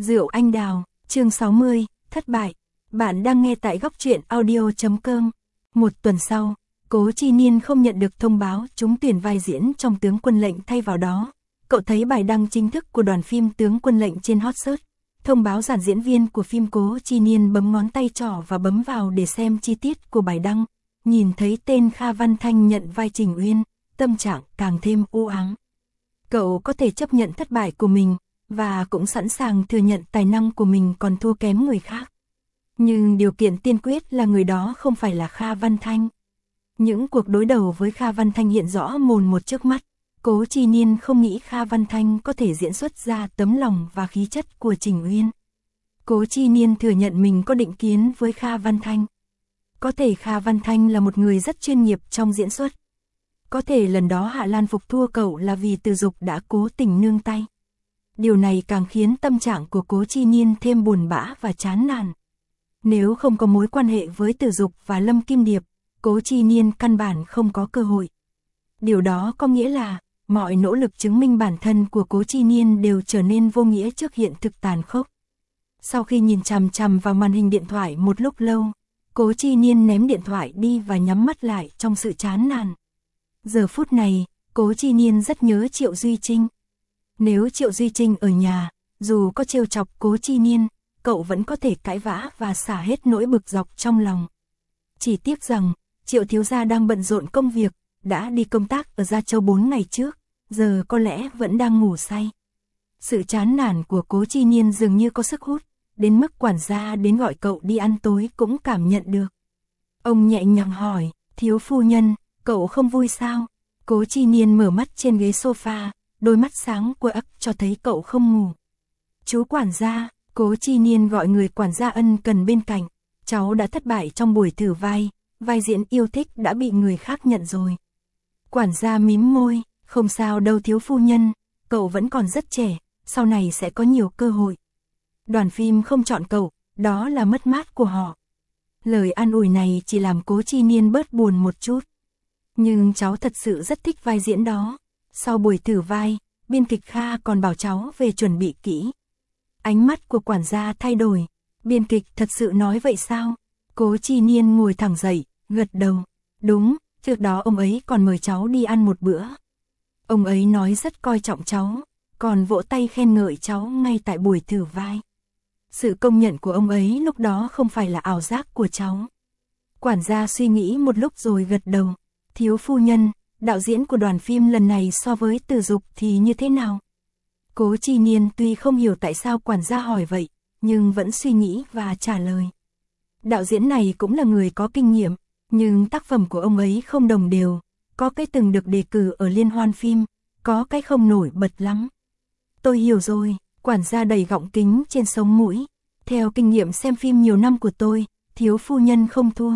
Rượu anh đào, chương 60, thất bại. Bạn đang nghe tại góc truyện audio.com. Một tuần sau, Cố Chi Niên không nhận được thông báo trúng tuyển vai diễn trong Tướng Quân Lệnh, thay vào đó, cậu thấy bài đăng chính thức của đoàn phim Tướng Quân Lệnh trên hot search. Thông báo dàn diễn viên của phim. Cố Chi Niên bấm ngón tay trỏ và bấm vào để xem chi tiết của bài đăng. Nhìn thấy tên Kha Văn Thanh nhận vai Trình Uyên, tâm trạng càng thêm u ám. Cậu có thể chấp nhận thất bại của mình, và cũng sẵn sàng thừa nhận tài năng của mình còn thua kém người khác. Nhưng điều kiện tiên quyết là người đó không phải là Kha Văn Thanh. Những cuộc đối đầu với Kha Văn Thanh hiện rõ mồn một trước mắt. Cố Chi Niên không nghĩ Kha Văn Thanh có thể diễn xuất ra tấm lòng và khí chất của Trình Uyên. Cố Chi Niên thừa nhận mình có định kiến với Kha Văn Thanh. Có thể Kha Văn Thanh là một người rất chuyên nghiệp trong diễn xuất. Có thể lần đó Hạ Lan phục thua cậu là vì Từ Dục đã cố tình nương tay. Điều này càng khiến tâm trạng của Cố Chi Niên thêm buồn bã và chán nản. Nếu không có mối quan hệ với Từ Dục và Lâm Kim Điệp, Cố Chi Niên căn bản không có cơ hội. Điều đó có nghĩa là mọi nỗ lực chứng minh bản thân của Cố Chi Niên đều trở nên vô nghĩa trước hiện thực tàn khốc. Sau khi nhìn chằm chằm vào màn hình điện thoại một lúc lâu, Cố Chi Niên ném điện thoại đi và nhắm mắt lại trong sự chán nản. Giờ phút này, Cố Chi Niên rất nhớ Triệu Duy Trinh. Nếu Triệu Duy Trinh ở nhà, dù có trêu chọc Cố Chi Niên, cậu vẫn có thể cãi vã và xả hết nỗi bực dọc trong lòng. Chỉ tiếc rằng, Triệu thiếu gia đang bận rộn công việc, đã đi công tác ở Gia Châu 4 ngày trước, giờ có lẽ vẫn đang ngủ say. Sự chán nản của Cố Chi Niên dường như có sức hút, đến mức quản gia đến gọi cậu đi ăn tối cũng cảm nhận được. Ông nhẹ nhàng hỏi, thiếu phu nhân, cậu không vui sao? Cố Chi Niên mở mắt trên ghế sofa, đôi mắt sáng của ắc cho thấy cậu không ngủ. Chú quản gia, Cố Chi Niên gọi người quản gia ân cần bên cạnh. Cháu đã thất bại trong buổi thử vai diễn yêu thích đã bị người khác nhận rồi. Quản gia mím môi, không sao đâu thiếu phu nhân, cậu vẫn còn rất trẻ, sau này sẽ có nhiều cơ hội. Đoàn phim không chọn cậu, đó là mất mát của họ. Lời an ủi này chỉ làm Cố Chi Niên bớt buồn một chút. Nhưng cháu thật sự rất thích vai diễn đó. Sau buổi thử vai, biên kịch Kha còn bảo cháu về chuẩn bị kỹ. Ánh mắt của quản gia thay đổi. Biên kịch thật sự nói vậy sao? Cố Chi Niên ngồi thẳng dậy, gật đầu. Đúng, trước đó ông ấy còn mời cháu đi ăn một bữa. Ông ấy nói rất coi trọng cháu, còn vỗ tay khen ngợi cháu ngay tại buổi thử vai. Sự công nhận của ông ấy lúc đó không phải là ảo giác của cháu. Quản gia suy nghĩ một lúc rồi gật đầu. Thiếu phu nhân, đạo diễn của đoàn phim lần này so với Từ Dục thì như thế nào? Cố Chi Niên tuy không hiểu tại sao quản gia hỏi vậy, nhưng vẫn suy nghĩ và trả lời. Đạo diễn này cũng là người có kinh nghiệm, nhưng tác phẩm của ông ấy không đồng đều, có cái từng được đề cử ở liên hoan phim, có cái không nổi bật lắm. Tôi hiểu rồi, quản gia đầy gọng kính trên sống mũi. Theo kinh nghiệm xem phim nhiều năm của tôi, thiếu phu nhân không thua.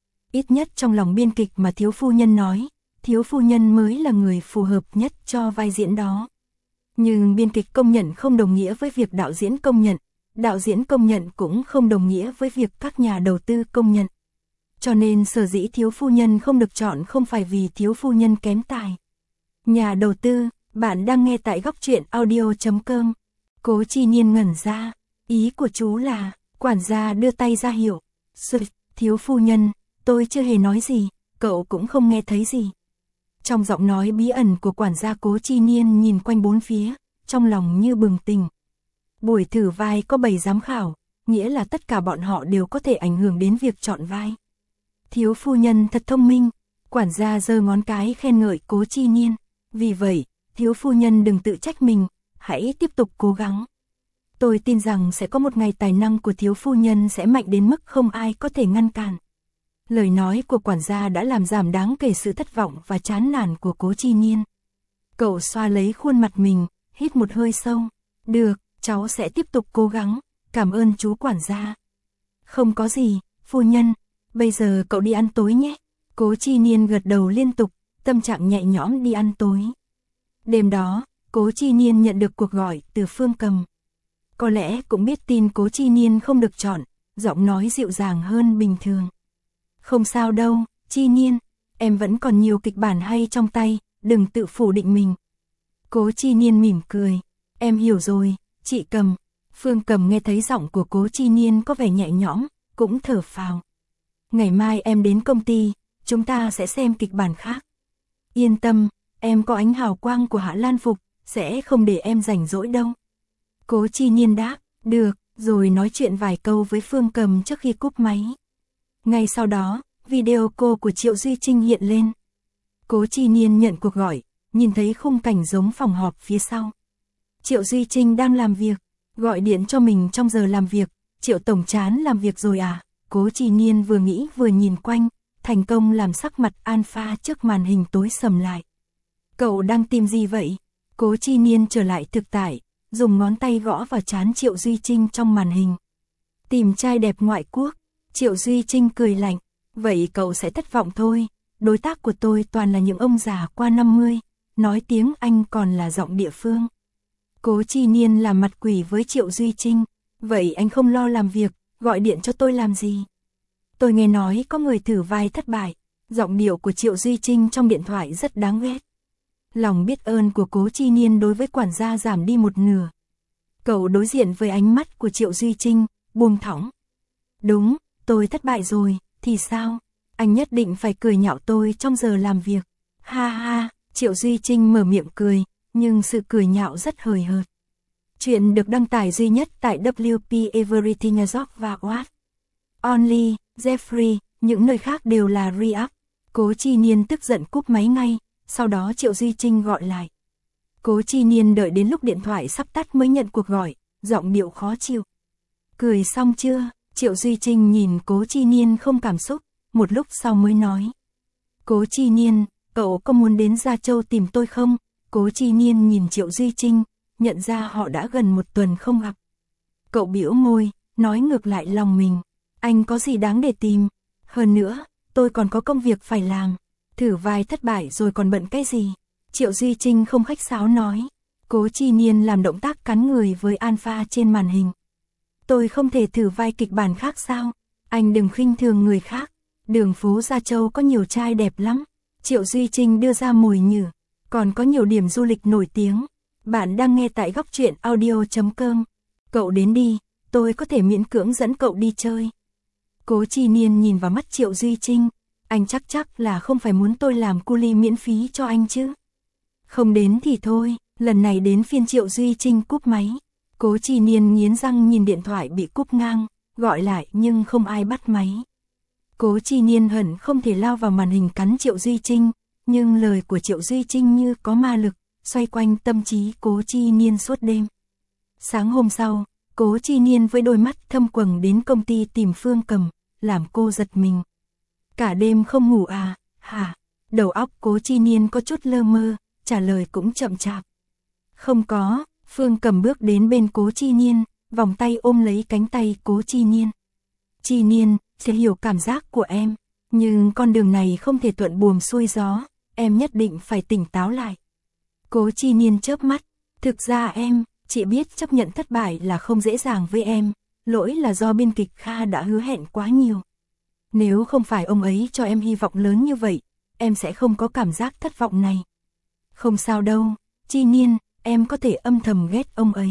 Ít nhất trong lòng biên kịch mà thiếu phu nhân nói, thiếu phu nhân mới là người phù hợp nhất cho vai diễn đó. Nhưng biên kịch công nhận không đồng nghĩa với việc đạo diễn công nhận, đạo diễn công nhận cũng không đồng nghĩa với việc các nhà đầu tư công nhận. Cho nên sở dĩ thiếu phu nhân không được chọn không phải vì thiếu phu nhân kém tài. Nhà đầu tư, bạn đang nghe tại góc truyện audio.com. Cố Chi Niên ngẩn ra, ý của chú là, quản gia đưa tay ra hiệu. Thiếu phu nhân, tôi chưa hề nói gì, cậu cũng không nghe thấy gì. Trong giọng nói bí ẩn của quản gia, Cố Chi Niên nhìn quanh bốn phía, trong lòng như bừng tỉnh. Buổi thử vai có 7 giám khảo, nghĩa là tất cả bọn họ đều có thể ảnh hưởng đến việc chọn vai. Thiếu phu nhân thật thông minh, quản gia giơ ngón cái khen ngợi Cố Chi Niên. Vì vậy, thiếu phu nhân đừng tự trách mình, hãy tiếp tục cố gắng. Tôi tin rằng sẽ có một ngày tài năng của thiếu phu nhân sẽ mạnh đến mức không ai có thể ngăn cản. Lời nói của quản gia đã làm giảm đáng kể sự thất vọng và chán nản của Cố Chi Niên. Cậu xoa lấy khuôn mặt mình, hít một hơi sâu. Được, cháu sẽ tiếp tục cố gắng, cảm ơn chú quản gia. Không có gì, phu nhân, bây giờ cậu đi ăn tối nhé. Cố Chi Niên gật đầu liên tục, tâm trạng nhẹ nhõm đi ăn tối. Đêm đó, Cố Chi Niên nhận được cuộc gọi từ Phương Cầm. Có lẽ cũng biết tin Cố Chi Niên không được chọn, giọng nói dịu dàng hơn bình thường. Không sao đâu, Chi Niên, em vẫn còn nhiều kịch bản hay trong tay, đừng tự phủ định mình. Cố Chi Niên mỉm cười, em hiểu rồi, chị Cầm. Phương Cầm nghe thấy giọng của Cố Chi Niên có vẻ nhẹ nhõm, cũng thở phào. Ngày mai em đến công ty, chúng ta sẽ xem kịch bản khác. Yên tâm, em có ánh hào quang của Hạ Lan Phục, sẽ không để em rảnh rỗi đâu. Cố Chi Niên đáp, được, rồi nói chuyện vài câu với Phương Cầm trước khi cúp máy. Ngay sau đó, video call của Triệu Duy Trinh hiện lên. Cố Chi Niên nhận cuộc gọi, nhìn thấy khung cảnh giống phòng họp phía sau. Triệu Duy Trinh đang làm việc, gọi điện cho mình trong giờ làm việc. Triệu tổng chán làm việc rồi à? Cố Chi Niên vừa nghĩ vừa nhìn quanh, thành công làm sắc mặt Alpha trước màn hình tối sầm lại. Cậu đang tìm gì vậy? Cố Chi Niên trở lại thực tại, dùng ngón tay gõ vào trán Triệu Duy Trinh trong màn hình. Tìm trai đẹp ngoại quốc. Triệu Duy Trinh cười lạnh, vậy cậu sẽ thất vọng thôi, đối tác của tôi toàn là những ông già qua 50, nói tiếng Anh còn là giọng địa phương. Cố Chi Niên làm mặt quỷ với Triệu Duy Trinh, vậy anh không lo làm việc, gọi điện cho tôi làm gì? Tôi nghe nói có người thử vai thất bại, giọng điệu của Triệu Duy Trinh trong điện thoại rất đáng ghét. Lòng biết ơn của Cố Chi Niên đối với quản gia giảm đi một nửa. Cậu đối diện với ánh mắt của Triệu Duy Trinh, buông thõng. Đúng, tôi thất bại rồi, thì sao? Anh nhất định phải cười nhạo tôi trong giờ làm việc. Ha ha, Triệu Duy Trinh mở miệng cười, nhưng sự cười nhạo rất hời hợt. Chuyện được đăng tải duy nhất tại WP Everything Azok và What Only, Jeffrey, những nơi khác đều là re-up. Cố Chi Niên tức giận cúp máy ngay, sau đó Triệu Duy Trinh gọi lại. Cố Chi Niên đợi đến lúc điện thoại sắp tắt mới nhận cuộc gọi, giọng điệu khó chịu. Cười xong chưa? Triệu Duy Trinh nhìn Cố Chi Niên không cảm xúc, một lúc sau mới nói. Cố Chi Niên, cậu có muốn đến Gia Châu tìm tôi không? Cố Chi Niên nhìn Triệu Duy Trinh, nhận ra họ đã gần một tuần không gặp. Cậu bĩu môi, nói ngược lại lòng mình. Anh có gì đáng để tìm? Hơn nữa, tôi còn có công việc phải làm. Thử vai thất bại rồi còn bận cái gì? Triệu Duy Trinh không khách sáo nói. Cố Chi Niên làm động tác cắn người với Alpha trên màn hình. Tôi không thể thử vai kịch bản khác sao? Anh đừng khinh thường người khác. Đường phố Gia Châu có nhiều trai đẹp lắm. Triệu Duy Trinh đưa ra mồi nhử. Còn có nhiều điểm du lịch nổi tiếng. Bạn đang nghe tại góc truyện audio.com. Cậu đến đi, tôi có thể miễn cưỡng dẫn cậu đi chơi. Cố Chi Niên nhìn vào mắt Triệu Duy Trinh. Anh chắc là không phải muốn tôi làm cu li miễn phí cho anh chứ. Không đến thì thôi, lần này đến phiên Triệu Duy Trinh cúp máy. Cố Chi Niên nghiến răng nhìn điện thoại bị cúp ngang, gọi lại nhưng không ai bắt máy. Cố Chi Niên hận không thể lao vào màn hình cắn Triệu Duy Trinh, nhưng lời của Triệu Duy Trinh như có ma lực, xoay quanh tâm trí Cố Chi Niên suốt đêm. Sáng hôm sau, Cố Chi Niên với đôi mắt thâm quầng đến công ty tìm Phương Cầm, làm cô giật mình. Cả đêm không ngủ à, hả? Đầu óc Cố Chi Niên có chút lơ mơ, trả lời cũng chậm chạp. Không có, Phương Cầm bước đến bên Cố Chi Niên, vòng tay ôm lấy cánh tay Cố Chi Niên. Chi Niên, sẽ hiểu cảm giác của em, nhưng con đường này không thể thuận buồm xuôi gió, em nhất định phải tỉnh táo lại. Cố Chi Niên chớp mắt, thực ra em, chị biết chấp nhận thất bại là không dễ dàng với em, lỗi là do biên kịch Kha đã hứa hẹn quá nhiều. Nếu không phải ông ấy cho em hy vọng lớn như vậy, em sẽ không có cảm giác thất vọng này. Không sao đâu, Chi Niên, em có thể âm thầm ghét ông ấy.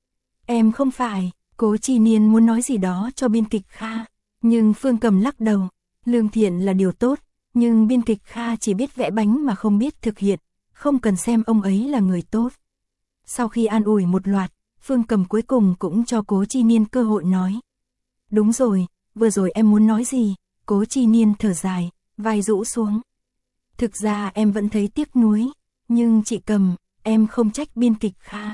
Em không phải, Cố Chi Niên muốn nói gì đó cho biên kịch Kha, nhưng Phương Cầm lắc đầu, lương thiện là điều tốt, nhưng biên kịch Kha chỉ biết vẽ bánh mà không biết thực hiện, không cần xem ông ấy là người tốt. Sau khi an ủi một loạt, Phương Cầm cuối cùng cũng cho Cố Chi Niên cơ hội nói. Đúng rồi, vừa rồi em muốn nói gì? Cố Chi Niên thở dài, vai rũ xuống. Thực ra em vẫn thấy tiếc nuối, nhưng chị Cầm, em không trách biên kịch Kha.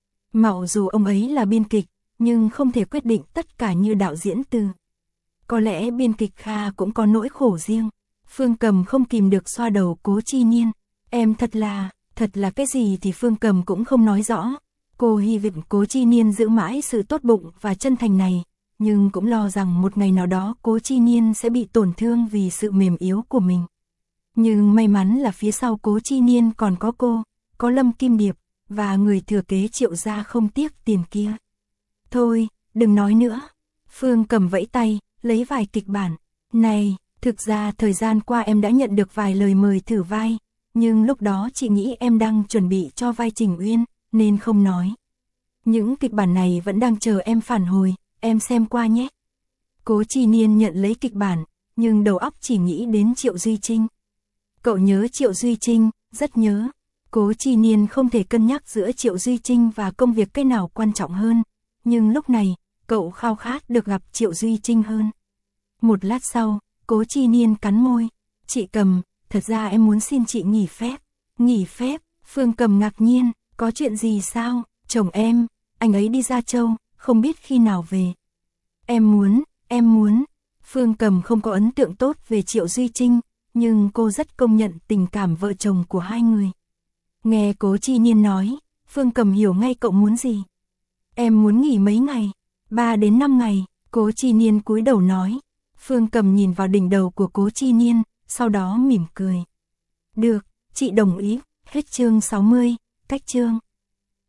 Mặc dù ông ấy là biên kịch, nhưng không thể quyết định tất cả như đạo diễn Từ. Có lẽ biên kịch Kha cũng có nỗi khổ riêng. Phương Cầm không kìm được xoa đầu Cố Chi Niên. Em thật là cái gì thì Phương Cầm cũng không nói rõ. Cô hy vọng Cố Chi Niên giữ mãi sự tốt bụng và chân thành này, nhưng cũng lo rằng một ngày nào đó Cố Chi Niên sẽ bị tổn thương vì sự mềm yếu của mình. Nhưng may mắn là phía sau Cố Chi Niên còn có cô, có Lâm Kim Điệp, và người thừa kế Triệu gia không tiếc tiền kia. Thôi, đừng nói nữa. Phương Cầm vẫy tay, lấy vài kịch bản. Này, thực ra thời gian qua em đã nhận được vài lời mời thử vai, nhưng lúc đó chị nghĩ em đang chuẩn bị cho vai Trình Uyên, nên không nói. Những kịch bản này vẫn đang chờ em phản hồi, em xem qua nhé. Cố Chi Niên nhận lấy kịch bản, nhưng đầu óc chỉ nghĩ đến Triệu Duy Trinh. Cậu nhớ Triệu Duy Trinh, rất nhớ. Cố Chi Niên không thể cân nhắc giữa Triệu Duy Trinh và công việc cái nào quan trọng hơn, nhưng lúc này, cậu khao khát được gặp Triệu Duy Trinh hơn. Một lát sau, Cố Chi Niên cắn môi. Chị Cầm, thật ra em muốn xin chị nghỉ phép. Nghỉ phép? Phương Cầm ngạc nhiên, có chuyện gì sao? Chồng em, anh ấy đi Gia Châu, không biết khi nào về. Em muốn. Phương Cầm không có ấn tượng tốt về Triệu Duy Trinh, nhưng cô rất công nhận tình cảm vợ chồng của hai người. Nghe Cố Chi Niên nói, Phương Cầm hiểu ngay cậu muốn gì. Em muốn nghỉ mấy ngày, 3 đến 5 ngày, Cố Chi Niên cúi đầu nói. Phương Cầm nhìn vào đỉnh đầu của Cố Chi Niên, sau đó mỉm cười. Được, chị đồng ý. Hết chương 60, cách chương.